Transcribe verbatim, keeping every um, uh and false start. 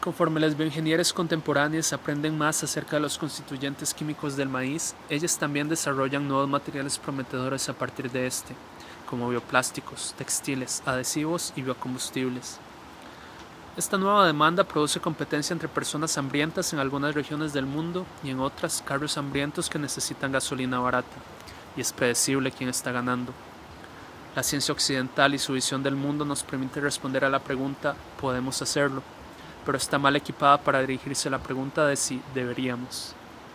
Conforme las bioingenieras contemporáneas aprenden más acerca de los constituyentes químicos del maíz, ellas también desarrollan nuevos materiales prometedores a partir de este, como bioplásticos, textiles, adhesivos y biocombustibles. Esta nueva demanda produce competencia entre personas hambrientas en algunas regiones del mundo y en otras carros hambrientos que necesitan gasolina barata, y es predecible quién está ganando. La ciencia occidental y su visión del mundo nos permite responder a la pregunta ¿podemos hacerlo?, pero está mal equipada para dirigirse a la pregunta de si deberíamos.